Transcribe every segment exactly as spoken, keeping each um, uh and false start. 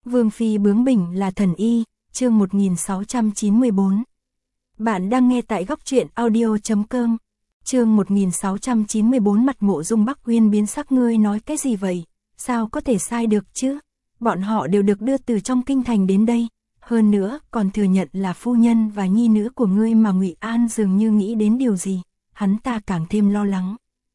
Vương phi bướng bỉnh là thần y, chương một nghìn sáu trăm chín mươi bốn. Bạn đang nghe tại góc truyện audio chấm com. Chương một nghìn sáu trăm chín mươi bốn. Mặt Mộ Dung Bắc Uyên biến sắc. Ngươi nói cái gì vậy? Sao có thể sai được chứ? Bọn họ đều được đưa từ trong kinh thành đến đây, hơn nữa còn thừa nhận là phu nhân và nhi nữ của ngươi, mà Ngụy An dường như nghĩ đến điều gì, hắn ta càng thêm lo lắng.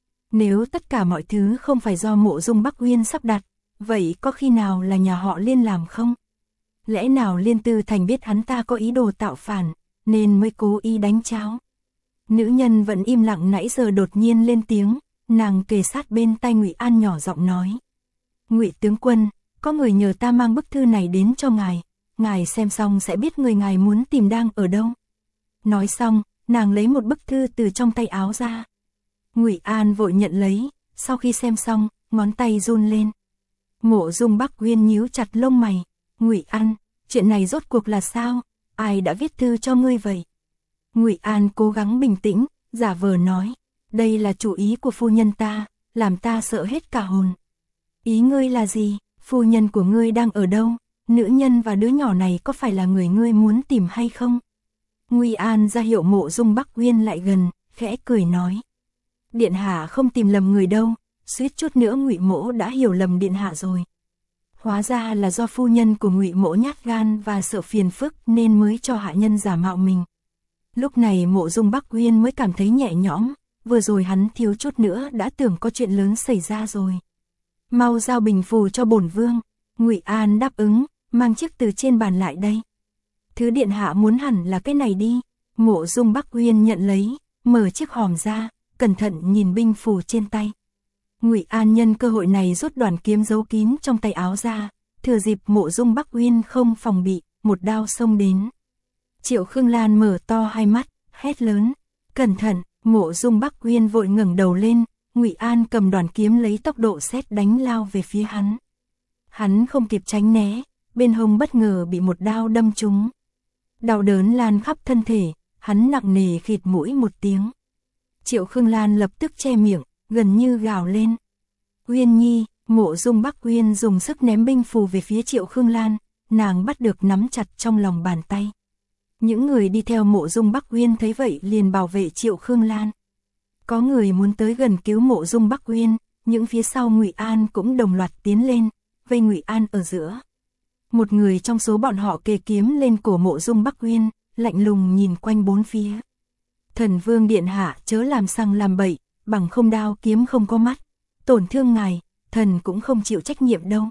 Nếu tất cả mọi thứ không phải do Mộ Dung Bắc Uyên sắp đặt, vậy có khi nào là nhà họ Liên làm không? Lẽ nào Liên Tư Thành biết hắn ta có ý đồ tạo phản, nên mới cố ý đánh cháo? Nữ nhân vẫn im lặng nãy giờ đột nhiên lên tiếng, nàng kề sát bên tai Ngụy An nhỏ giọng nói: Ngụy tướng quân, có người nhờ ta mang bức thư này đến cho ngài, ngài xem xong sẽ biết người ngài muốn tìm đang ở đâu. Nói xong, nàng lấy một bức thư từ trong tay áo ra. Ngụy An vội nhận lấy, sau khi xem xong, ngón tay run lên. Mộ Dung Bắc Uyên nhíu chặt lông mày. Ngụy An, chuyện này rốt cuộc là sao? Ai đã viết thư cho ngươi vậy? Ngụy An cố gắng bình tĩnh, giả vờ nói: đây là chủ ý của phu nhân ta, làm ta sợ hết cả hồn. Ý ngươi là gì? Phu nhân của ngươi đang ở đâu? Nữ nhân và đứa nhỏ này có phải là người ngươi muốn tìm hay không? Ngụy An ra hiệu Mộ Dung Bắc Uyên lại gần, khẽ cười nói: Điện hạ không tìm lầm người đâu, suýt chút nữa Ngụy Mỗ đã hiểu lầm điện hạ rồi. Hóa ra là do phu nhân của Ngụy Mỗ nhát gan và sợ phiền phức nên mới cho hạ nhân giả mạo mình. Lúc này Mộ Dung Bắc Uyên mới cảm thấy nhẹ nhõm, vừa rồi hắn thiếu chút nữa đã tưởng có chuyện lớn xảy ra rồi. Mau giao bình phù cho bổn vương. Ngụy An đáp ứng, mang chiếc từ trên bàn lại đây. Thứ điện hạ muốn hẳn là cái này đi. Mộ Dung Bắc Uyên nhận lấy, mở chiếc hòm ra, cẩn thận nhìn binh phù trên tay. Ngụy An nhân cơ hội này rút đoàn kiếm giấu kín trong tay áo ra, thừa dịp Mộ Dung Bắc Uyên không phòng bị, một đao xông đến. Triệu Khương Lan mở to hai mắt, hét lớn: Cẩn thận! Mộ Dung Bắc Uyên vội ngẩng đầu lên, Ngụy An cầm đoàn kiếm lấy tốc độ sét đánh lao về phía hắn. Hắn không kịp tránh né, bên hông bất ngờ bị một đao đâm trúng. Đau đớn lan khắp thân thể, hắn nặng nề khịt mũi một tiếng. Triệu Khương Lan lập tức che miệng, gần như gào lên: Uyên nhi! Mộ Dung Bắc Uyên dùng sức ném binh phù về phía Triệu Khương Lan, nàng bắt được nắm chặt trong lòng bàn tay. Những người đi theo Mộ Dung Bắc Uyên thấy vậy liền bảo vệ Triệu Khương Lan. Có người muốn tới gần cứu Mộ Dung Bắc Uyên, những phía sau Ngụy An cũng đồng loạt tiến lên, vây Ngụy An ở giữa. Một người trong số bọn họ kề kiếm lên cổ Mộ Dung Bắc Uyên, lạnh lùng nhìn quanh bốn phía. Thần Vương điện hạ chớ làm sằng làm bậy, bằng không đao kiếm không có mắt, tổn thương ngài, thần cũng không chịu trách nhiệm đâu.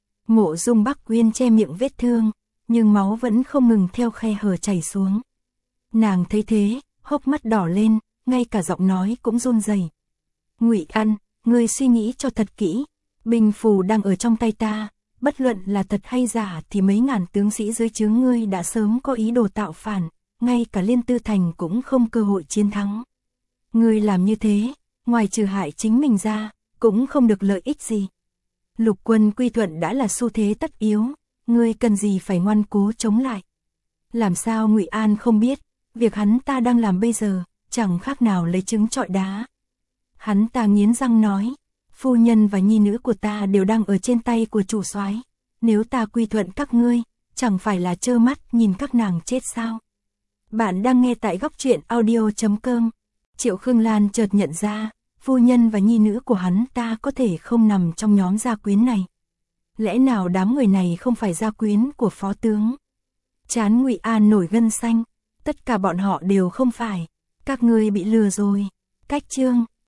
Mộ Dung Bắc Uyên che miệng vết thương, nhưng máu vẫn không ngừng theo khe hở chảy xuống. Nàng thấy thế, hốc mắt đỏ lên, ngay cả giọng nói cũng run rẩy. Ngụy An, ngươi suy nghĩ cho thật kỹ, binh phù đang ở trong tay ta, bất luận là thật hay giả thì mấy ngàn tướng sĩ dưới trướng ngươi đã sớm có ý đồ tạo phản, ngay cả Liên Tư Thành cũng không cơ hội chiến thắng. Ngươi làm như thế, ngoài trừ hại chính mình ra, cũng không được lợi ích gì. Lục quân quy thuận đã là xu thế tất yếu, ngươi cần gì phải ngoan cố chống lại. Làm sao Ngụy An không biết, việc hắn ta đang làm bây giờ, chẳng khác nào lấy trứng trọi đá. Hắn ta nghiến răng nói: Phu nhân và nhi nữ của ta đều đang ở trên tay của chủ soái, nếu ta quy thuận các ngươi, chẳng phải là trơ mắt nhìn các nàng chết sao? Bạn đang nghe tại góc truyện audio chấm com. Triệu Khương Lan chợt nhận ra, phu nhân và nhi nữ của hắn ta có thể không nằm trong nhóm gia quyến này. Lẽ nào đám người này không phải gia quyến của phó tướng? Trán Ngụy An nổi gân xanh, tất cả bọn họ đều không phải. Các ngươi bị lừa rồi. Cách chương